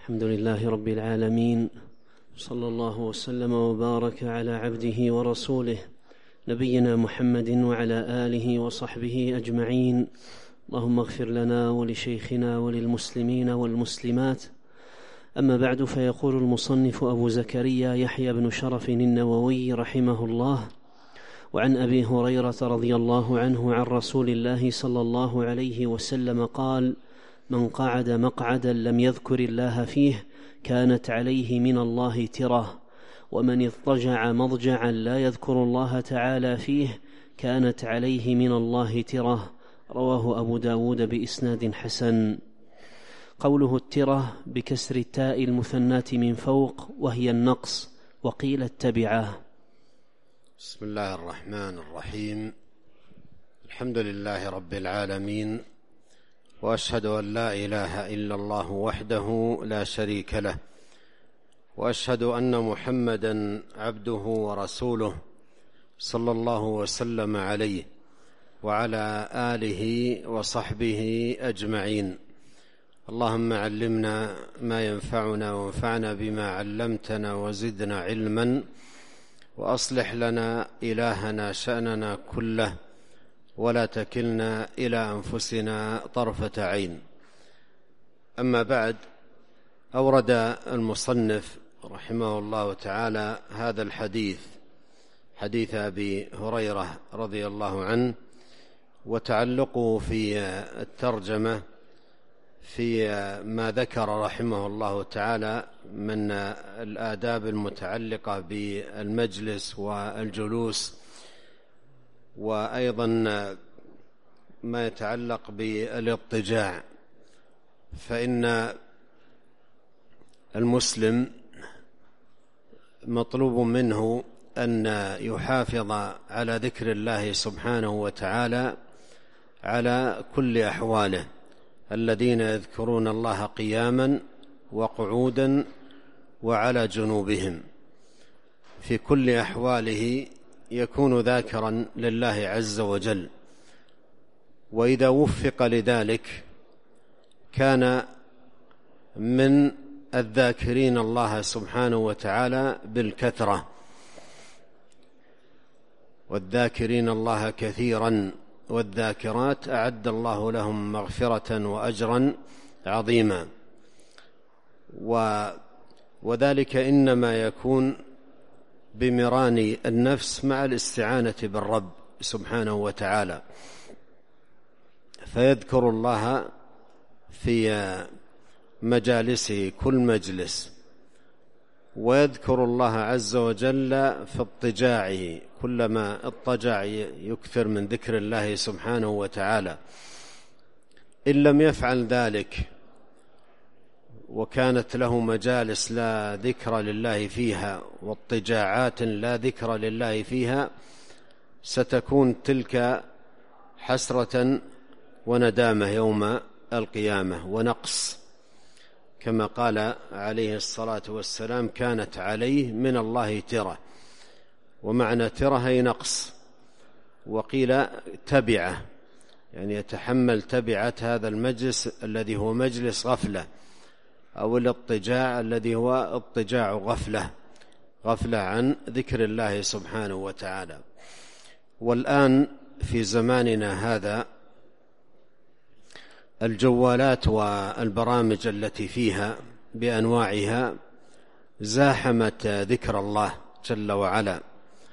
الحمد لله رب العالمين، صلى الله وسلم وبارك على عبده ورسوله نبينا محمد وعلى آله وصحبه أجمعين. اللهم اغفر لنا ولشيخنا وللمسلمين والمسلمات. أما بعد، فيقول المصنف أبو زكريا يحيى بن شرف النووي رحمه الله: وعن أبي هريرة رضي الله عنه عن رسول الله صلى الله عليه وسلم قال: من قعد مقعدا لم يذكر الله فيه كانت عليه من الله ترة، ومن اضطجع مضجعا لا يذكر الله تعالى فيه كانت عليه من الله ترة. رواه أبو داود بإسناد حسن. قوله الترة بكسر التاء المثناة من فوق، وهي النقص، وقيل التبعة. بسم الله الرحمن الرحيم. الحمد لله رب العالمين، وأشهد أن لا إله إلا الله وحده لا شريك له، وأشهد أن محمدًا عبده ورسوله صلى الله وسلم عليه وعلى آله وصحبه أجمعين. اللهم علمنا ما ينفعنا وانفعنا بما علمتنا وزدنا علما، وأصلح لنا إلهنا شأننا كله، ولا تكلنا إلى أنفسنا طرفة عين. أما بعد، أورد المصنف رحمه الله تعالى هذا الحديث، حديث أبي هريرة رضي الله عنه، وتعلقه في الترجمة في ما ذكر رحمه الله تعالى من الآداب المتعلقة بالمجلس والجلوس، وأيضا ما يتعلق بالاضطجاع. فإن المسلم مطلوب منه أن يحافظ على ذكر الله سبحانه وتعالى على كل أحواله، الذين يذكرون الله قياما وقعودا وعلى جنوبهم. في كل أحواله يكون ذاكرا لله عز وجل، وإذا وفق لذلك كان من الذاكرين الله سبحانه وتعالى بالكثرة، والذاكرين الله كثيرا والذاكرات أعد الله لهم مغفرة وأجرا عظيما. وذلك إنما يكون بمران النفس مع الاستعانة بالرب سبحانه وتعالى، فيذكر الله في مجالسه كل مجلس، ويذكر الله عز وجل في اضطجاعه، كلما اضطجع يكثر من ذكر الله سبحانه وتعالى. إن لم يفعل ذلك وكانت له مجالس لا ذكر لله فيها واضطجاعات لا ذكر لله فيها، ستكون تلك حسرة وندامة يوم القيامة ونقص، كما قال عليه الصلاة والسلام: كانت عليه من الله ترة. ومعنى ترة هي نقص، وقيل تبعة، يعني يتحمل تبعة هذا المجلس الذي هو مجلس غفلة، أو الاضطجاع الذي هو اضطجاع غفلة عن ذكر الله سبحانه وتعالى. والآن في زماننا هذا الجوالات والبرامج التي فيها بأنواعها زاحمت ذكر الله جل وعلا،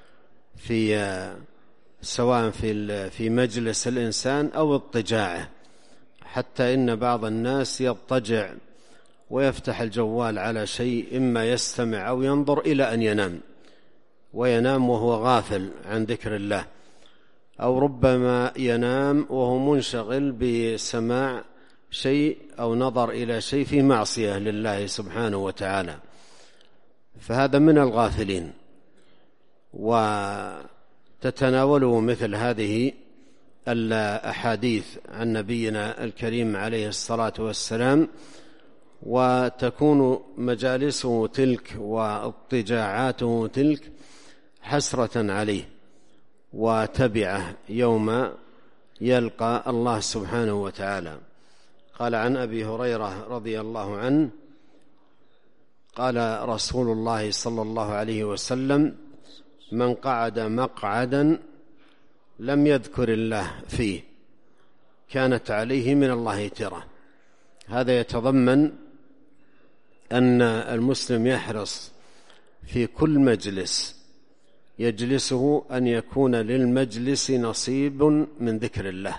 سواء في مجلس الإنسان أو اضطجاعه، حتى إن بعض الناس يضطجع ويفتح الجوال على شيء، إما يستمع أو ينظر إلى أن ينام، وينام وهو غافل عن ذكر الله، أو ربما ينام وهو منشغل بسماع شيء أو نظر إلى شيء في معصية لله سبحانه وتعالى. فهذا من الغافلين، وتتناوله مثل هذه الأحاديث عن نبينا الكريم عليه الصلاة والسلام، وتكون مجالسه تلك واضطجاعاته تلك حسرة عليه وتبعه يوم يلقى الله سبحانه وتعالى. قال عن أبي هريرة رضي الله عنه: قال رسول الله صلى الله عليه وسلم: من قعد مقعدا لم يذكر الله فيه كانت عليه من الله ترة. هذا يتضمن أن المسلم يحرص في كل مجلس يجلسه أن يكون للمجلس نصيب من ذكر الله،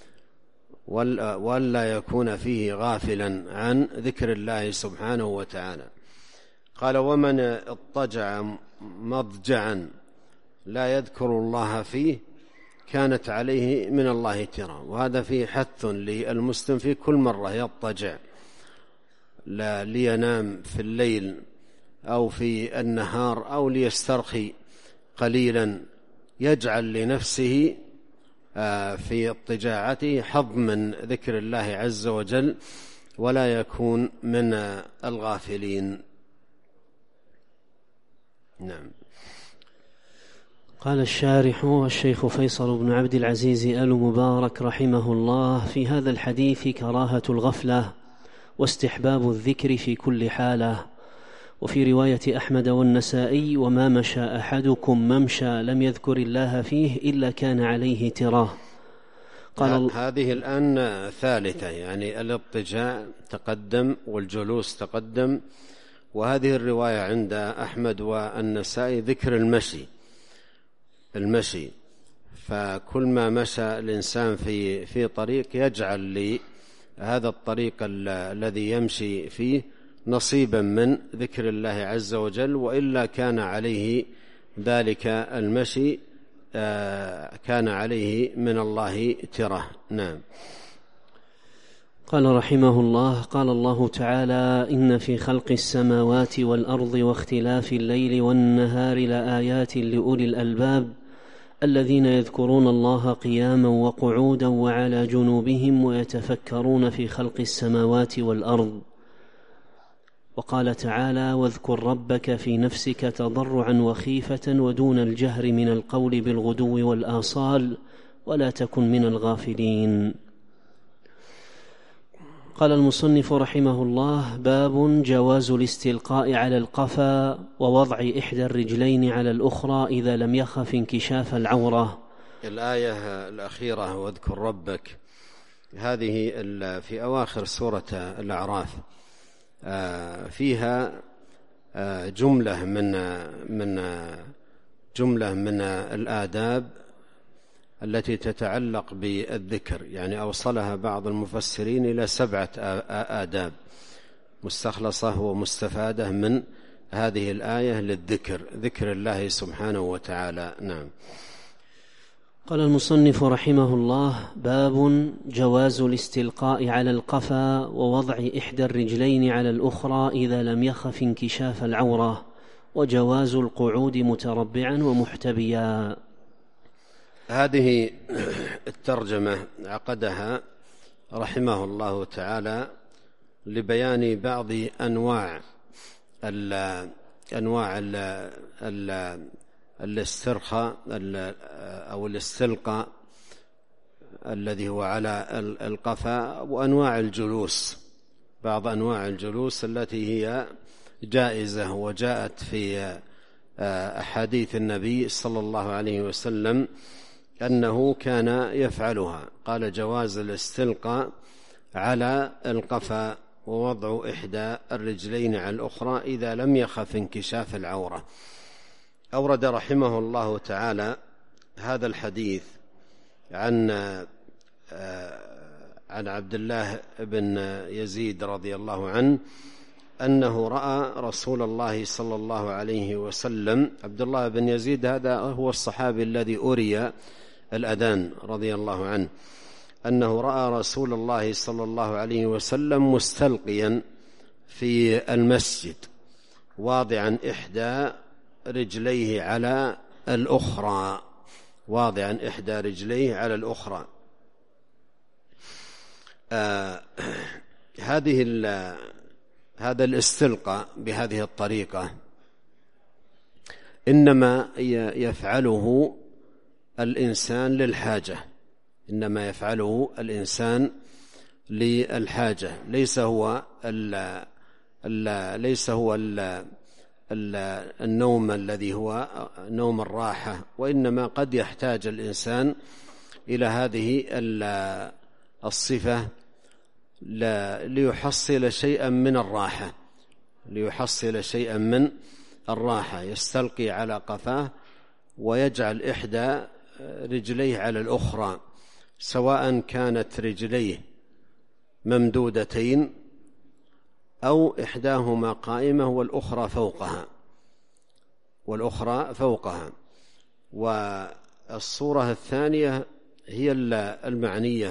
ولا يكون فيه غافلا عن ذكر الله سبحانه وتعالى. قال: ومن اضطجع مضجعا لا يذكر الله فيه كانت عليه من الله ترى. وهذا فيه حث للمسلم في كل مرة يضطجع لا لينام في الليل أو في النهار أو ليسترخي قليلا، يجعل لنفسه في اضطجاعته حظ من ذكر الله عز وجل ولا يكون من الغافلين. نعم. قال الشارح الشيخ فيصل بن عبد العزيز آل مبارك رحمه الله: في هذا الحديث كراهة الغفلة واستحباب الذكر في كل حالة. وفي رواية أحمد والنسائي: وما مشى أحدكم ممشى لم يذكر الله فيه إلا كان عليه تراه. قال هذه الآن ثالثة، يعني الاضطجاع تقدم والجلوس تقدم، وهذه الرواية عند أحمد والنسائي ذكر المشي. فكل ما مشى الإنسان في طريق يجعل لهذا الطريق الذي يمشي فيه نصيبا من ذكر الله عز وجل، وإلا كان عليه ذلك المشي كان عليه من الله ترة. نعم. قال رحمه الله: قال الله تعالى: إن في خلق السماوات والأرض واختلاف الليل والنهار لآيات لأولي الألباب الذين يذكرون الله قياما وقعودا وعلى جنوبهم ويتفكرون في خلق السماوات والأرض. وقال تعالى: واذكر ربك في نفسك تضرعا وخيفة ودون الجهر من القول بالغدو والآصال ولا تكن من الغافلين. قال المصنف رحمه الله: باب جواز الاستلقاء على القفا ووضع إحدى الرجلين على الأخرى إذا لم يخف انكشاف العورة. الآية الأخيرة واذكر ربك هذه في أواخر سورة الأعراف، فيها جملة من الآداب التي تتعلق بالذكر، يعني أوصلها بعض المفسرين إلى 7 آداب مستخلصة ومستفادة من هذه الآية للذكر، ذكر الله سبحانه وتعالى. نعم. قال المصنف رحمه الله: باب جواز الاستلقاء على القفا ووضع إحدى الرجلين على الأخرى إذا لم يخف انكشاف العورة، وجواز القعود متربعا ومحتبيا. هذه الترجمة عقدها رحمه الله تعالى لبيان بعض أنواع الاسترخاء أو الاستلقاء الذي هو على القفا، وأنواع الجلوس، بعض أنواع الجلوس التي هي جائزة وجاءت في أحاديث النبي صلى الله عليه وسلم أنه كان يفعلها. قال: جواز الاستلقاء على القفا ووضع إحدى الرجلين على الأخرى إذا لم يخف انكشاف العورة. أورد رحمه الله تعالى هذا الحديث عن عبد الله بن يزيد رضي الله عنه أنه رأى رسول الله صلى الله عليه وسلم. عبد الله بن يزيد هذا هو الصحابي الذي أري الأذان رضي الله عنه، أنه رأى رسول الله صلى الله عليه وسلم مستلقيا في المسجد واضعا إحدى رجليه على الأخرى، واضعا إحدى رجليه على الأخرى. هذا الاستلقاء بهذه الطريقة إنما يفعله الإنسان للحاجة، إنما يفعله الإنسان للحاجة، ليس هو ليس هو النوم الذي هو نوم الراحة، وإنما قد يحتاج الإنسان إلى هذه الصفة ليحصل شيئا من الراحة، ليحصل شيئا من الراحة. يستلقي على قفاه ويجعل إحدى رجليه على الأخرى، سواء كانت رجليه ممدودتين أو إحداهما قائمة والأخرى فوقها. والصورة الثانية هي المعنية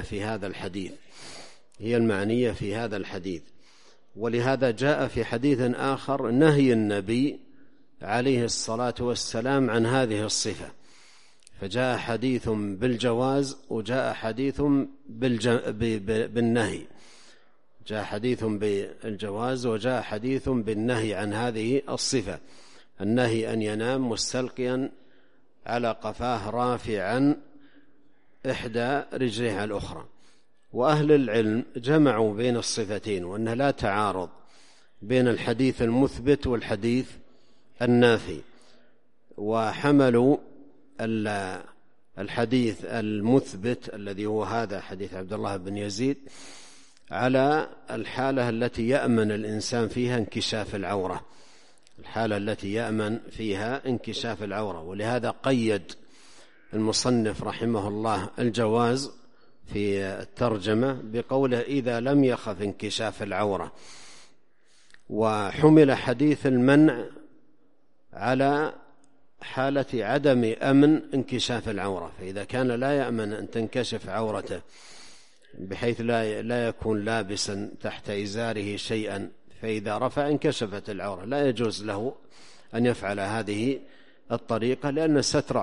في هذا الحديث، ولهذا جاء في حديث آخر نهي النبي عليه الصلاة والسلام عن هذه الصفة، فجاء حديث بالجواز وجاء حديث بالنهي، جاء حديث بالجواز وجاء حديث بالنهي عن هذه الصفة. النهي أن ينام مستلقيا على قفاه رافعا إحدى رجليه على الأخرى. وأهل العلم جمعوا بين الصفتين، وأنه لا تعارض بين الحديث المثبت والحديث النافي، وحملوا الحديث المثبت الذي هو هذا حديث عبد الله بن يزيد على الحالة التي يأمن الإنسان فيها انكشاف العورة، ولهذا قيد المصنف رحمه الله الجواز في الترجمة بقوله إذا لم يخف انكشاف العورة، وحمل حديث المنع على حالة عدم أمن انكشاف العورة، فإذا كان لا يأمن أن تنكشف عورته بحيث لا يكون لابسا تحت إزاره شيئا، فإذا رفع انكشفت العورة، لا يجوز له أن يفعل هذه الطريقة، لأن ستر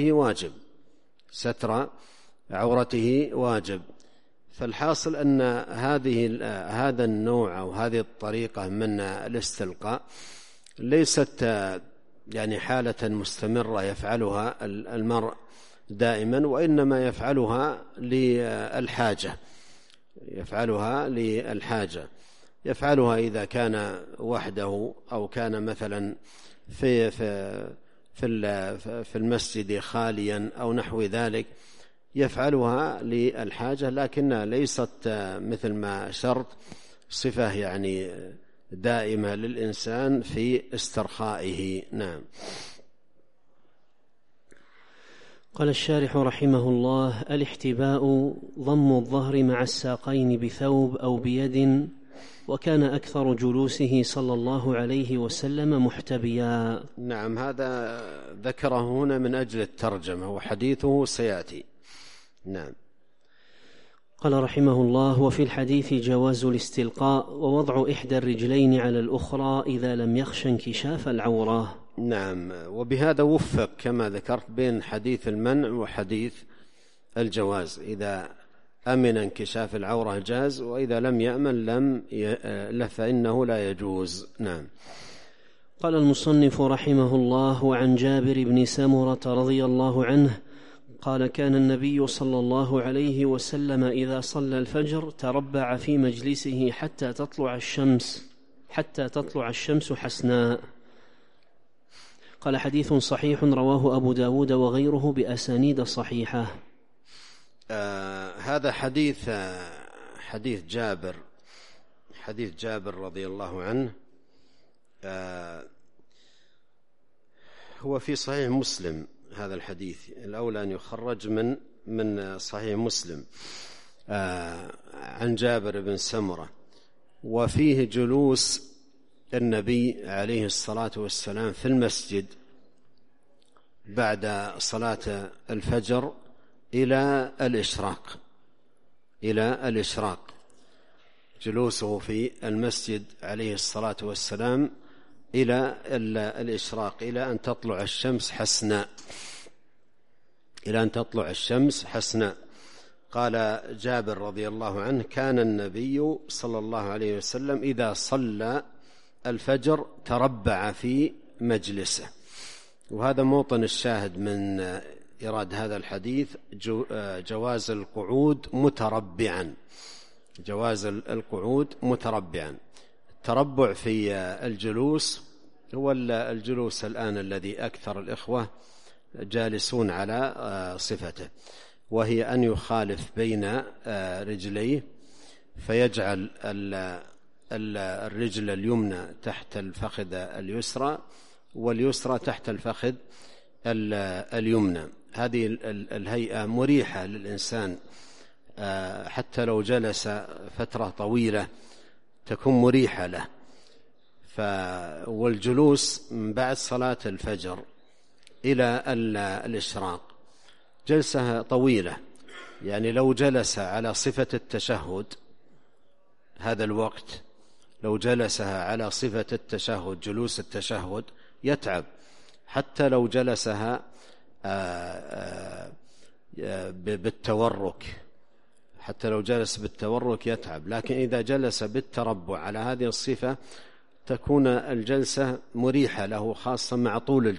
عورته واجب. فالحاصل أن هذا النوع أو هذه الطريقة من الاستلقاء ليست يعني حالة مستمرة يفعلها المرء دائما، وإنما يفعلها للحاجة، يفعلها إذا كان وحده أو كان مثلا في المسجد خاليا أو نحو ذلك، يفعلها للحاجة، لكنها ليست مثل ما شرط صفة يعني دائمة للإنسان في استرخائه. نعم. قال الشارح رحمه الله: الاحتباء ضم الظهر مع الساقين بثوب أو بيد، وكان أكثر جلوسه صلى الله عليه وسلم محتبيا. نعم، هذا ذكره هنا من أجل الترجمة وحديثه سيأتي. نعم. قال رحمه الله: وفي الحديث جواز الاستلقاء ووضع إحدى الرجلين على الأخرى إذا لم يخش انكشاف العورة. نعم، وبهذا وفق كما ذكرت بين حديث المنع وحديث الجواز، إذا أمن انكشاف العورة جاز، وإذا لم يأمن فإنه لا يجوز. نعم. قال المصنف رحمه الله: وعن جابر بن سمرة رضي الله عنه قال: كان النبي صلى الله عليه وسلم إذا صلى الفجر تربع في مجلسه حتى تطلع الشمس حسناء. قال: حديث صحيح رواه أبو داود وغيره بأسانيد صحيحة. هذا حديث جابر رضي الله عنه هو في صحيح مسلم. هذا الحديث الأولى أن يخرج من صحيح مسلم عن جابر بن سمرة، وفيه جلوس النبي عليه الصلاة والسلام في المسجد بعد صلاة الفجر إلى الإشراق، جلوسه في المسجد عليه الصلاة والسلام إلى الإشراق، إلى أن تطلع الشمس حسناء. قال جابر رضي الله عنه: كان النبي صلى الله عليه وسلم إذا صلى الفجر تربع في مجلسه. وهذا موطن الشاهد من إيراد هذا الحديث، جواز القعود متربعا. التربع في الجلوس هو الجلوس الآن الذي أكثر الإخوة جالسون على صفته، وهي أن يخالف بين رجليه فيجعل الرجل اليمنى تحت الفخذ اليسرى واليسرى تحت الفخذ اليمنى. هذه الهيئة مريحة للإنسان، حتى لو جلس فترة طويلة تكون مريحة له. والجلوس من بعد صلاة الفجر إلى الإشراق جلسة طويلة، يعني لو جلس على صفة التشهد هذا الوقت، لو جلسها على صفة التشهد جلوس التشهد يتعب، حتى لو جلسها بالتورك، حتى لو جلس بالتورك يتعب. لكن إذا جلس بالتربع على هذه الصفة تكون الجلسة مريحة له، خاصة مع طول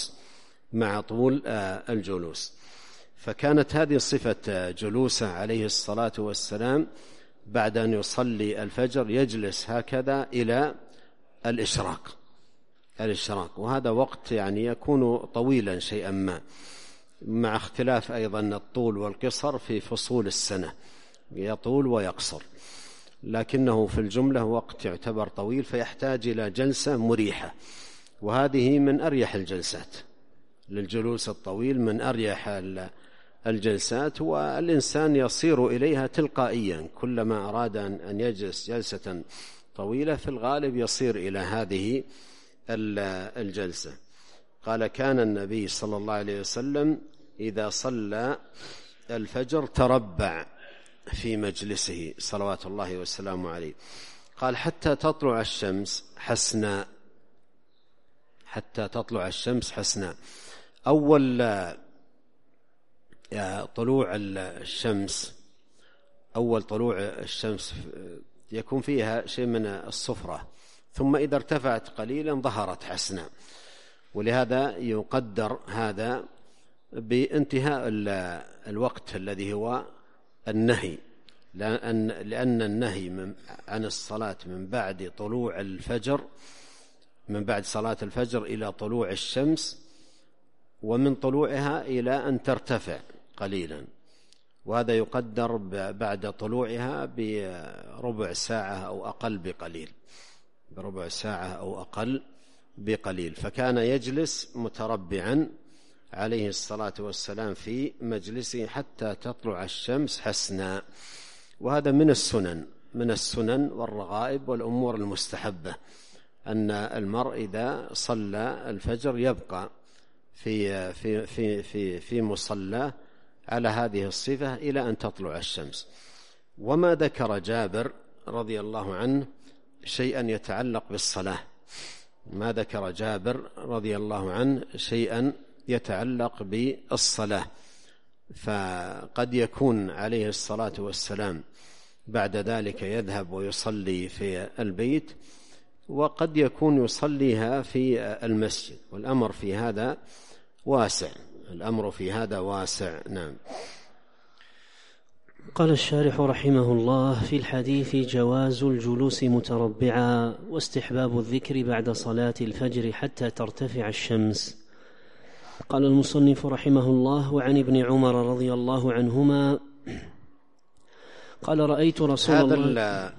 الجلوس. فكانت هذه صفة جلوسه عليه الصلاة والسلام بعد أن يصلي الفجر يجلس هكذا إلى الإشراق، وهذا وقت يعني يكون طويلا شيئا ما، مع اختلاف أيضا الطول والقصر في فصول السنة، يطول ويقصر، لكنه في الجملة وقت يعتبر طويل، فيحتاج إلى جلسة مريحة. وهذه من أريح الجلسات، للجلوس الطويل من أريح الجلسات، والإنسان يصير إليها تلقائيا، كلما أراد أن يجلس جلسة طويلة في الغالب يصير إلى هذه الجلسة. قال: كان النبي صلى الله عليه وسلم إذا صلى الفجر تربع في مجلسه صلوات الله والسلام عليه. قال: حتى تطلع الشمس حسناء، حتى تطلع الشمس حسناء. أول طلوع الشمس يكون فيها شيء من الصفرة، ثم إذا ارتفعت قليلا ظهرت حسناء، ولهذا يقدر هذا بانتهاء الوقت الذي هو النهي، لأن النهي عن الصلاة من بعد طلوع الفجر، من بعد صلاة الفجر إلى طلوع الشمس، ومن طلوعها إلى أن ترتفع قليلا، وهذا يقدر بعد طلوعها بربع ساعة أو أقل بقليل، فكان يجلس متربعا عليه الصلاة والسلام في مجلسه حتى تطلع الشمس حسنا. وهذا من السنن والرغائب والأمور المستحبة، أن المرء إذا صلى الفجر يبقى في مصلاه على هذه الصفة إلى أن تطلع الشمس. وما ذكر جابر رضي الله عنه شيئا يتعلق بالصلاة، ما ذكر جابر رضي الله عنه شيئا يتعلق بالصلاة، فقد يكون عليه الصلاة والسلام بعد ذلك يذهب ويصلي في البيت، وقد يكون يصليها في المسجد، والأمر في هذا واسع. نعم. قال الشارح رحمه الله: في الحديث جواز الجلوس متربعا، واستحباب الذكر بعد صلاة الفجر حتى ترتفع الشمس. قال المصنف رحمه الله: وعن ابن عمر رضي الله عنهما قال: رأيت رسول الله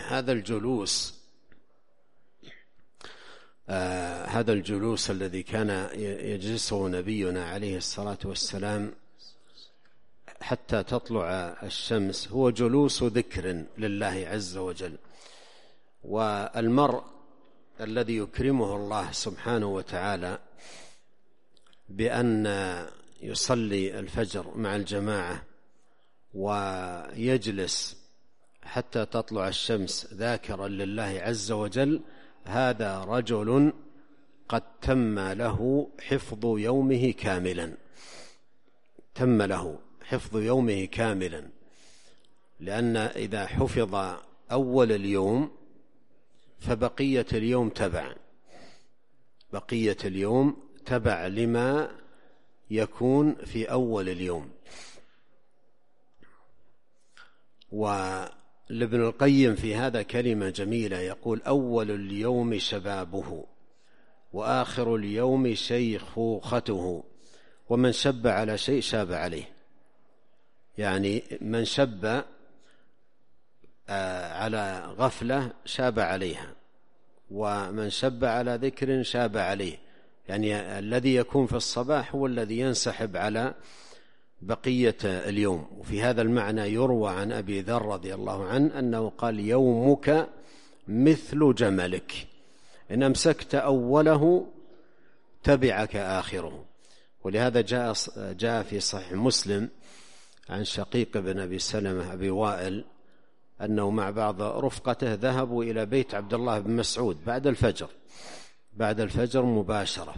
هذا الجلوس الذي كان يجلسه نبينا عليه الصلاة والسلام حتى تطلع الشمس هو جلوس ذكر لله عز وجل. والمرء الذي يكرمه الله سبحانه وتعالى بأن يصلي الفجر مع الجماعة ويجلس حتى تطلع الشمس ذاكرا لله عز وجل، هذا رجل قد تم له حفظ يومه كاملا، لأن إذا حفظ أول اليوم فبقية اليوم تبع لما يكون في أول اليوم. لابن القيم في هذا كلمة جميلة، يقول: أول اليوم شبابه، وآخر اليوم شيخوخته، ومن شب على شيء شاب عليه. يعني من شب على غفلة شاب عليها، ومن شب على ذكر شاب عليه. يعني الذي يكون في الصباح هو الذي ينسحب على بقية اليوم. وفي هذا المعنى يروى عن أبي ذر رضي الله عنه أنه قال: يومك مثل جملك، إن أمسكت أوله تبعك آخره. ولهذا جاء في صحيح مسلم عن شقيق بن أبي سلمة أبي وائل أنه مع بعض رفقته ذهبوا إلى بيت عبد الله بن مسعود بعد الفجر مباشرة،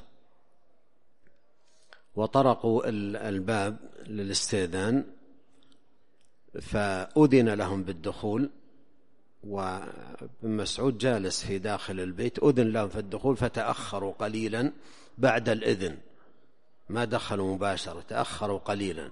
وطرقوا الباب للاستئذان، فأذن لهم بالدخول، وابن مسعود جالس في داخل البيت، أذن لهم في الدخول فتأخروا قليلا بعد الإذن، ما دخلوا مباشرة، تأخروا قليلا.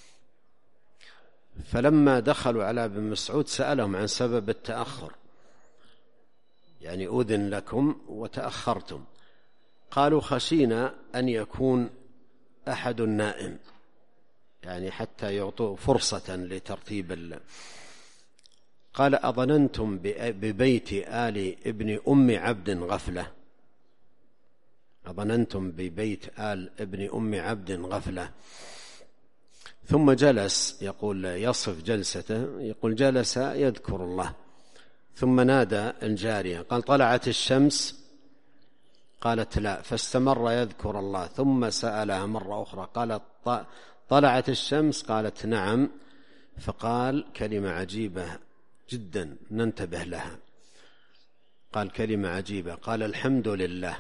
فلما دخلوا على ابن مسعود سألهم عن سبب التأخر، يعني أذن لكم وتأخرتم. قالوا: خشينا أن يكون أحد نائم، يعني حتى يعطوا فرصة لترتيب قال: أظننتم ببيت آل ابن أم عبد غفلة، أظننتم ببيت آل ابن أم عبد غفلة. ثم جلس، يقول يصف جلسته، يقول: جلس يذكر الله، ثم نادى الجارية، قال: طلعت الشمس؟ قالت: لا. فاستمر يذكر الله، ثم سألها مرة أخرى، قالت: طلعت الشمس؟ قالت: نعم. فقال كلمة عجيبة جدا ننتبه لها، قال كلمة عجيبة، قال: الحمد لله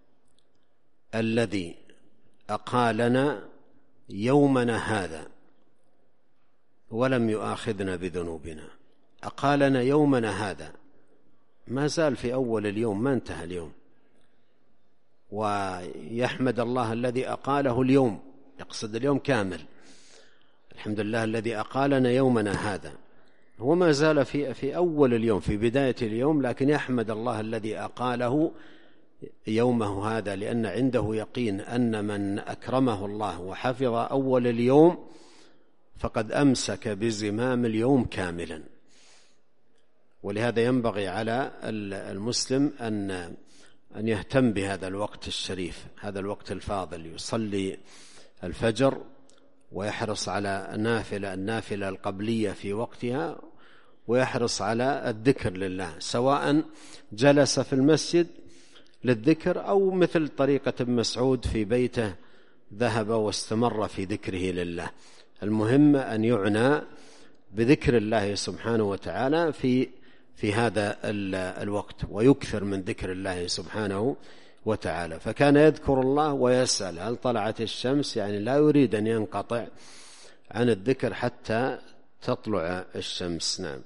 الذي أقالنا يومنا هذا ولم يؤاخذنا بذنوبنا. أقالنا يومنا هذا، ما زال في أول اليوم، ما انتهى اليوم، ويحمد الله الذي أقاله اليوم، يقصد اليوم كامل. الحمد لله الذي أقالنا يومنا هذا، هو ما زال في أول اليوم، في بداية اليوم، لكن يحمد الله الذي أقاله يومه هذا، لأن عنده يقين أن من أكرمه الله وحفظ أول اليوم فقد أمسك بزمام اليوم كاملا. ولهذا ينبغي على المسلم أن يهتم بهذا الوقت الشريف، هذا الوقت الفاضل، يصلي الفجر ويحرص على النافلة القبلية في وقتها، ويحرص على الذكر لله، سواء جلس في المسجد للذكر أو مثل طريقة ابن مسعود في بيته ذهب واستمر في ذكره لله. المهم أن يعنى بذكر الله سبحانه وتعالى في هذا الوقت، ويكثر من ذكر الله سبحانه وتعالى. فكان يذكر الله ويسأل: هل طلعت الشمس؟ يعني لا يريد أن ينقطع عن الذكر حتى تطلع الشمس. نعم.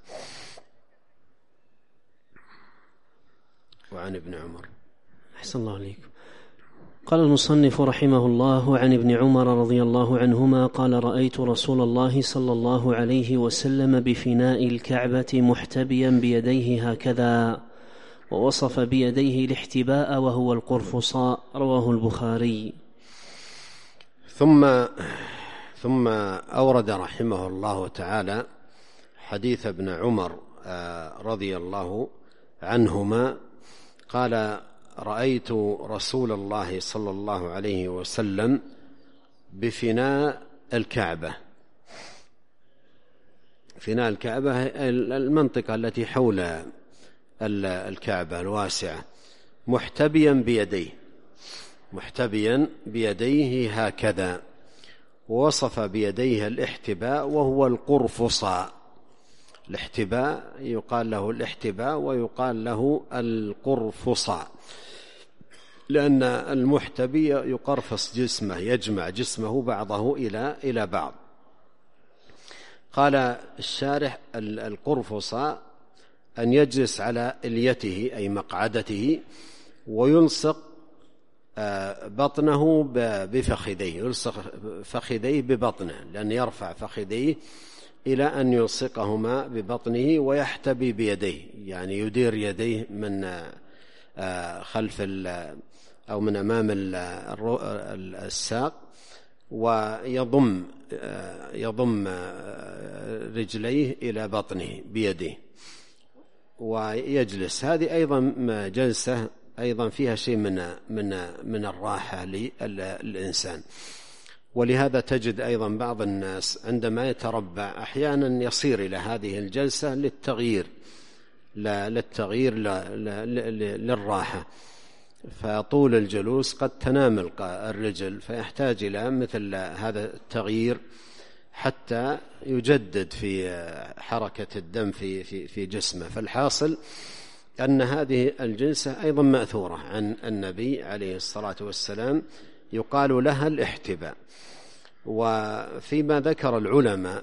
وعن ابن عمر. أحسن الله عليكم. قال المصنف رحمه الله: عن ابن عمر رضي الله عنهما قال: رأيت رسول الله صلى الله عليه وسلم بفناء الكعبة محتبيا بيديه هكذا، ووصف بيديه الاحتباء وهو القرفصاء. رواه البخاري. ثم أورد رحمه الله تعالى حديث ابن عمر رضي الله عنهما قال: رأيت رسول الله صلى الله عليه وسلم بفناء الكعبة. فناء الكعبة المنطقة التي حول الكعبة الواسعة، محتبيا بيديه هكذا، ووصف بيديه الاحتباء وهو القرفصاء. الاحتباء يقال له الاحتباء ويقال له القرفصاء، لأن المحتبي يقرفص جسمه، يجمع جسمه بعضه إلى بعض. قال الشارح: القرفصاء أن يجلس على إليته أي مقعدته، ويلصق بطنه بفخذيه، يلصق فخذيه ببطنه، لأن يرفع فخذيه إلى أن يلصقهما ببطنه ويحتبي بيديه، يعني يدير يديه من خلف أو من أمام الساق، ويضم رجليه إلى بطنه بيده ويجلس. هذه أيضا جلسة أيضا فيها شيء من الراحة للإنسان. ولهذا تجد أيضا بعض الناس عندما يتربع أحيانا يصير إلى هذه الجلسة للراحة، فطول الجلوس قد تنام الرجل، فيحتاج إلى مثل هذا التغيير حتى يجدد في حركة الدم في جسمه. فالحاصل أن هذه الجلسة أيضا مأثورة عن النبي عليه الصلاة والسلام، يقال لها الاحتباء. وفيما ذكر العلماء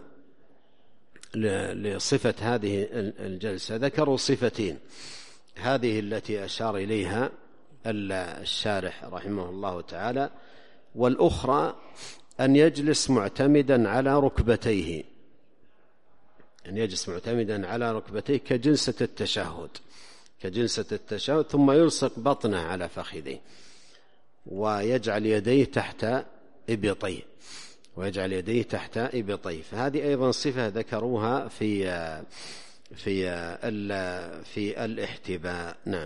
لصفة هذه الجلسة ذكروا صفتين، هذه التي أشار إليها الشارح رحمه الله تعالى، والأخرى أن يجلس معتمدا على ركبتيه، كجلسة التشهد، ثم يلصق بطنه على فخذيه ويجعل يديه تحت إبطيه. فهذه أيضا صفة ذكروها في الاحتباء. نعم.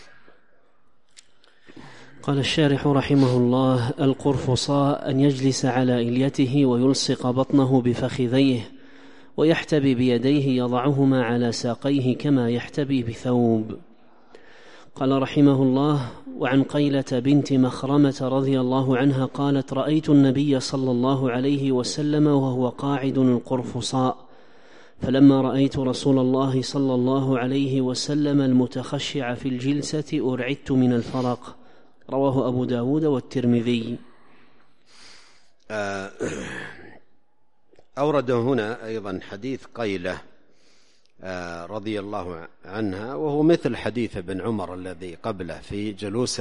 قال الشارح رحمه الله: القرفصاء أن يجلس على إليته ويلصق بطنه بفخذيه ويحتبي بيديه يضعهما على ساقيه كما يحتبي بثوب. قال رحمه الله: وعن قيلة بنت مخرمة رضي الله عنها قالت: رأيت النبي صلى الله عليه وسلم وهو قاعد القرفصاء، فلما رأيت رسول الله صلى الله عليه وسلم المتخشع في الجلسة أرعدت من الفرق. رواه أبو داود والترمذي. أورد هنا أيضا حديث قيلة رضي الله عنها، وهو مثل حديث ابن عمر الذي قبله في جلوس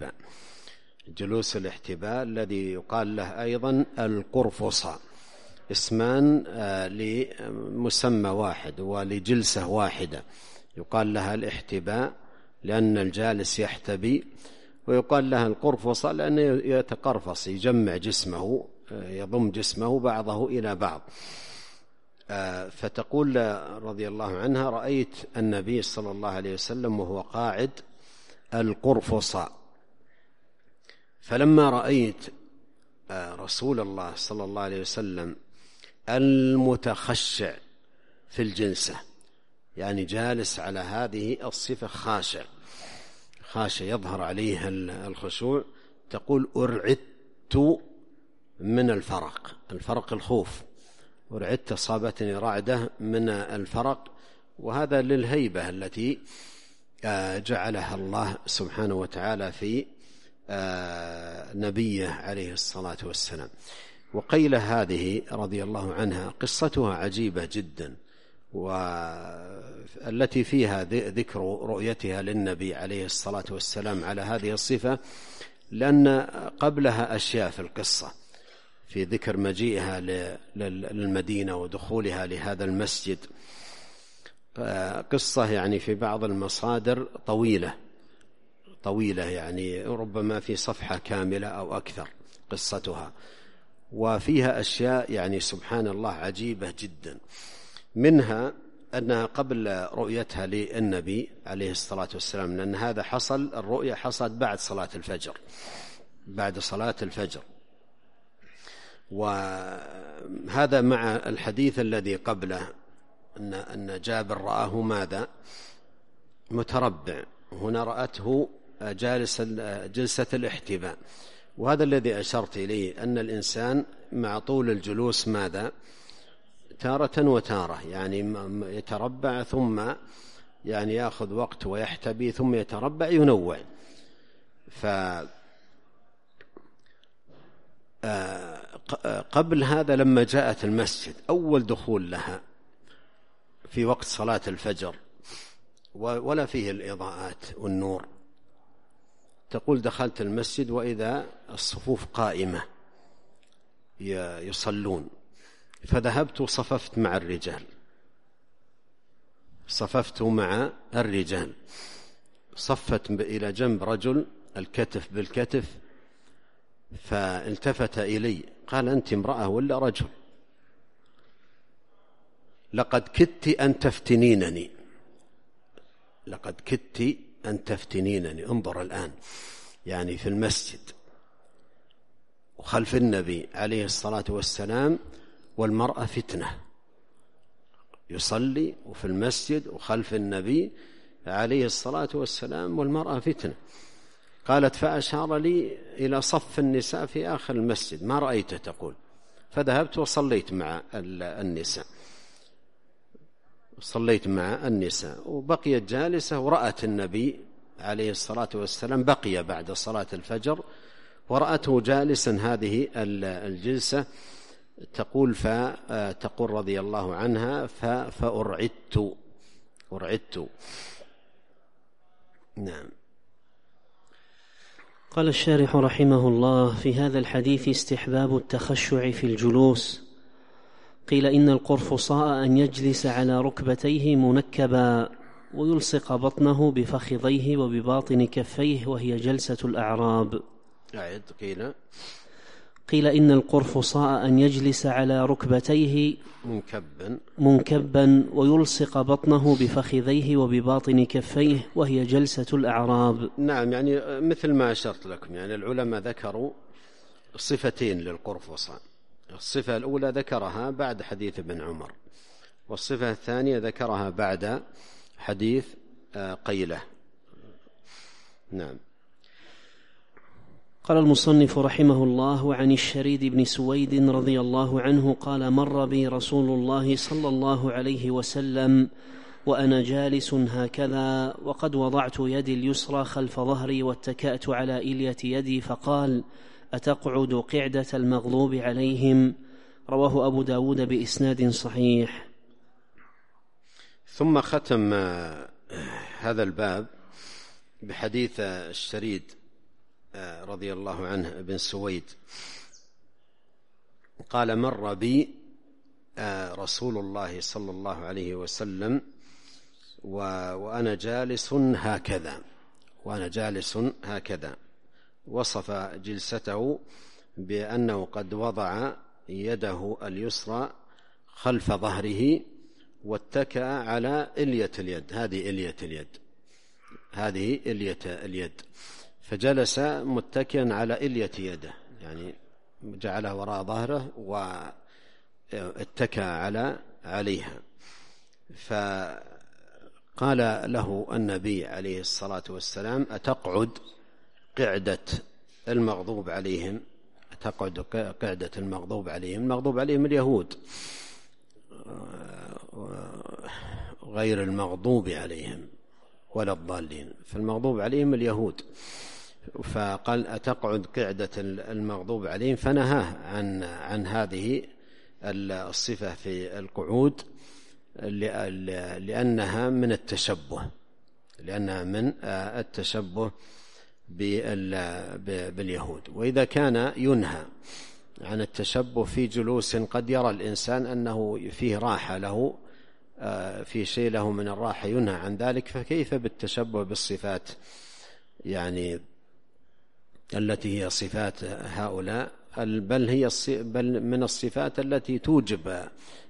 الاحتباء الذي يقال له أيضا القرفصاء، اسمان لمسمى واحد ولجلسة واحدة، يقال لها الاحتباء لأن الجالس يحتبي، ويقال لها القرفصاء لأنه يتقرفص، يجمع جسمه، يضم جسمه بعضه إلى بعض. فتقول رضي الله عنها: رأيت النبي صلى الله عليه وسلم وهو قاعد القرفصاء، فلما رأيت رسول الله صلى الله عليه وسلم المتخشع في الجلسة، يعني جالس على هذه الصفة خاشع يظهر عليه الخشوع، تقول: أرعدت من الفرق الخوف، ورعدت صابتني رعدة من الفرق. وهذا للهيبة التي جعلها الله سبحانه وتعالى في نبيه عليه الصلاة والسلام. وقيلة هذه رضي الله عنها قصتها عجيبة جدا، والتي فيها ذكر رؤيتها للنبي عليه الصلاة والسلام على هذه الصفة، لأن قبلها أشياء في القصة في ذكر مجيئها للمدينة ودخولها لهذا المسجد، قصة يعني في بعض المصادر طويلة يعني ربما في صفحة كاملة أو أكثر قصتها، وفيها أشياء يعني سبحان الله عجيبة جدا. منها أنها قبل رؤيتها للنبي عليه الصلاة والسلام، لأن هذا الرؤية حصلت بعد صلاة الفجر، وهذا مع الحديث الذي قبله أن جابر رآه ماذا؟ متربع. هنا رأته جلسة الاحتباء، وهذا الذي أشرت إليه، أن الإنسان مع طول الجلوس ماذا؟ تارة وتارة، يعني يتربع ثم يعني يأخذ وقت ويحتبي ثم يتربع، ينوع. قبل هذا لما جاءت المسجد أول دخول لها في وقت صلاة الفجر ولا فيه الإضاءات والنور، تقول: دخلت المسجد وإذا الصفوف قائمة يصلون، فذهبت وصففت مع الرجال، صففت مع الرجال، صفت إلى جنب رجل الكتف بالكتف، فالتفت إلي قال: أنت امرأة ولا رجل؟ لقد كدت أن تفتنينني، لقد كدت أن تفتنينني. انظر الآن، يعني في المسجد وخلف النبي عليه الصلاة والسلام، والمرأة فتنة، يصلي وفي المسجد وخلف النبي عليه الصلاة والسلام والمرأة فتنة. قالت: فأشار لي إلى صف النساء في آخر المسجد، ما رأيته تقول، فذهبت وصليت مع النساء، صليت مع النساء وبقيت جالسة، ورأت النبي عليه الصلاة والسلام، بقي بعد صلاة الفجر ورأته جالسا هذه الجلسة. تقول رضي الله عنها: فأرعدت. نعم. قال الشارح رحمه الله: في هذا الحديث استحباب التخشع في الجلوس. قيل إن القرفصاء أن يجلس على ركبتيه منكبا ويلصق بطنه بفخذيه وبباطن كفيه، وهي جلسة الأعراب. قيل إن القرفصاء أن يجلس على ركبتيه منكبا ويلصق بطنه بفخذيه وبباطن كفيه، وهي جلسة الأعراب. نعم، يعني مثل ما أشرت لكم، يعني العلماء ذكروا صفتين للقرفصاء. الصفة الأولى ذكرها بعد حديث ابن عمر، والصفة الثانية ذكرها بعد حديث قيلة. نعم. قال المصنف رحمه الله: وعن الشريد بن سويد رضي الله عنه قال: مر بي رسول الله صلى الله عليه وسلم وأنا جالس هكذا، وقد وضعت يدي اليسرى خلف ظهري واتكأت على إلية يدي، فقال: أتقعد قعدة المغضوب عليهم؟ رواه أبو داود بإسناد صحيح. ثم ختم هذا الباب بحديث الشريد رضي الله عنه ابن سويد قال: مر بي رسول الله صلى الله عليه وسلم وأنا جالس هكذا، وصف جلسته بأنه قد وضع يده اليسرى خلف ظهره واتكأ على إلية اليد، هذه إلية اليد، فجلس متكئا على إلية يده، يعني جعلها وراء ظهره واتكأ عليها. فقال له النبي عليه الصلاة والسلام: أتقعد قعدة المغضوب عليهم؟ أتقعد قعدة المغضوب عليهم؟ المغضوب عليهم اليهود، غير المغضوب عليهم ولا الضالين، فالمغضوب عليهم اليهود. فقال: أتقعد قعدة المغضوب عليهم؟ فنهاه عن هذه الصفة في القعود، لأنها من التشبه باليهود. وإذا كان ينهى عن التشبه في جلوس قد يرى الإنسان أنه فيه راحة له، في شيء له من الراحة، ينهى عن ذلك، فكيف بالتشبه بالصفات يعني التي هي صفات هؤلاء، بل من الصفات التي توجب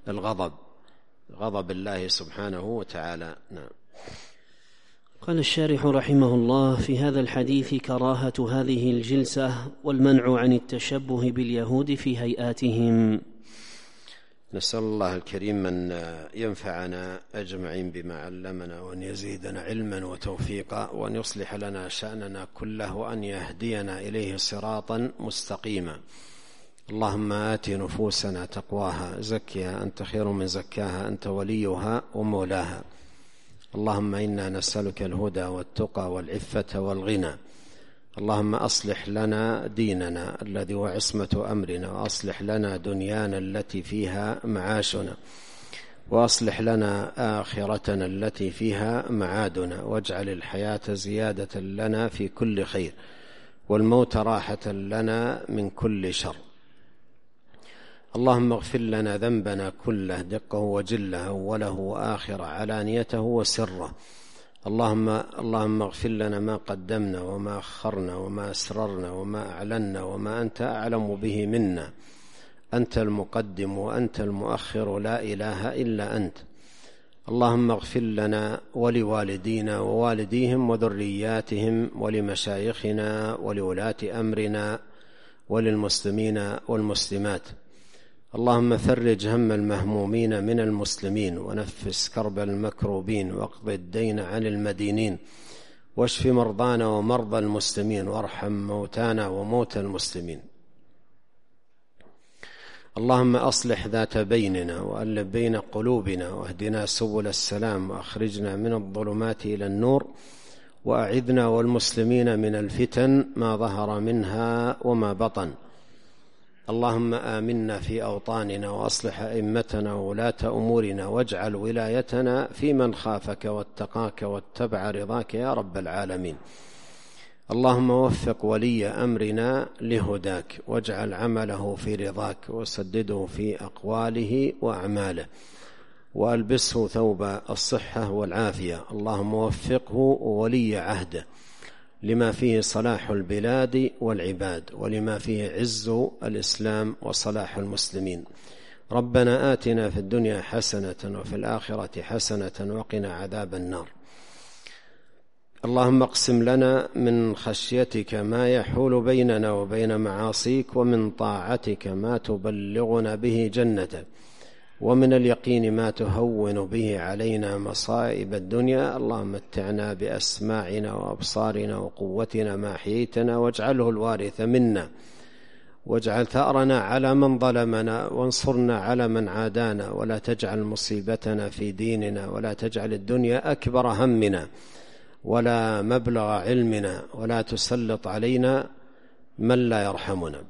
غضب الله سبحانه وتعالى. نعم. قال الشارح رحمه الله: في هذا الحديث كراهة هذه الجلسة والمنع عن التشبه باليهود في هيئاتهم. نسأل الله الكريم أن ينفعنا أجمعين بما علمنا، وأن يزيدنا علما وتوفيقا، وأن يصلح لنا شأننا كله، وأن يهدينا إليه صراطا مستقيما. اللهم آت نفوسنا تقواها، زكها أنت خير من زكاها، أنت وليها ومولاها. اللهم إنا نسألك الهدى والتقى والعفة والغنى. اللهم أصلح لنا ديننا الذي هو عصمة أمرنا، وأصلح لنا دنيانا التي فيها معاشنا، وأصلح لنا آخرتنا التي فيها معادنا، واجعل الحياة زيادة لنا في كل خير، والموت راحة لنا من كل شر. اللهم اغفر لنا ذنبنا كله دقه وجله أوله وآخره علانيته وسره. اللهم اغفر لنا ما قدمنا وما أخرنا وما أسررنا وما أعلنا وما أنت أعلم به منا. أنت المقدم وأنت المؤخر، لا إله إلا أنت. اللهم اغفر لنا ولوالدينا ووالديهم وذرياتهم ولمشايخنا ولولاة أمرنا وللمسلمين والمسلمات. اللهم فرج هم المهمومين من المسلمين ونفس كرب المكروبين واقض الدين عن المدينين واشف مرضانا ومرضى المسلمين وارحم موتانا وموتى المسلمين. اللهم أصلح ذات بيننا وألف بين قلوبنا واهدنا سبل السلام وأخرجنا من الظلمات إلى النور وأعذنا والمسلمين من الفتن ما ظهر منها وما بطن. اللهم آمنا في أوطاننا وأصلح أئمتنا وولاة أمورنا واجعل ولايتنا في من خافك واتقاك واتبع رضاك يا رب العالمين. اللهم وفق ولي أمرنا لهداك واجعل عمله في رضاك وسدده في أقواله وأعماله وألبسه ثوب الصحة والعافية. اللهم وفقه ولي عهده لما فيه صلاح البلاد والعباد ولما فيه عز الإسلام وصلاح المسلمين. ربنا آتنا في الدنيا حسنة وفي الآخرة حسنة وقنا عذاب النار. اللهم اقسم لنا من خشيتك ما يحول بيننا وبين معاصيك ومن طاعتك ما تبلغنا به جنتك ومن اليقين ما تهون به علينا مصائب الدنيا. اللهم متعنا بأسماعنا وأبصارنا وقوتنا ما أحييتنا واجعله الوارث منا واجعل ثأرنا على من ظلمنا وانصرنا على من عادانا ولا تجعل مصيبتنا في ديننا ولا تجعل الدنيا أكبر همنا ولا مبلغ علمنا ولا تسلط علينا من لا يرحمنا.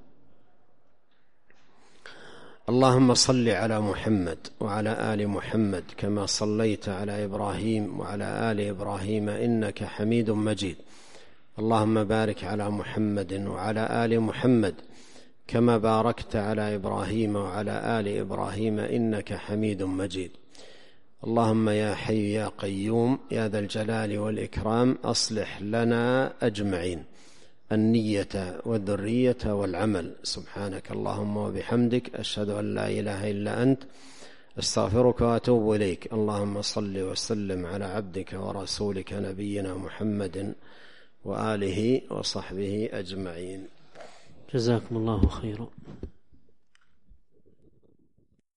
اللهم صل على محمد وعلى آل محمد كما صليت على إبراهيم وعلى آل إبراهيم إنك حميد مجيد. اللهم بارك على محمد وعلى آل محمد كما باركت على إبراهيم وعلى آل إبراهيم إنك حميد مجيد. اللهم يا حي يا قيوم يا ذا الجلال والإكرام أصلح لنا أجمعين النية والذرية والعمل. سبحانك اللهم وبحمدك أشهد أن لا إله إلا أنت أستغفرك وأتوب إليك. اللهم صل وسلم على عبدك ورسولك نبينا محمد وآله وصحبه أجمعين. جزاكم الله خيرا.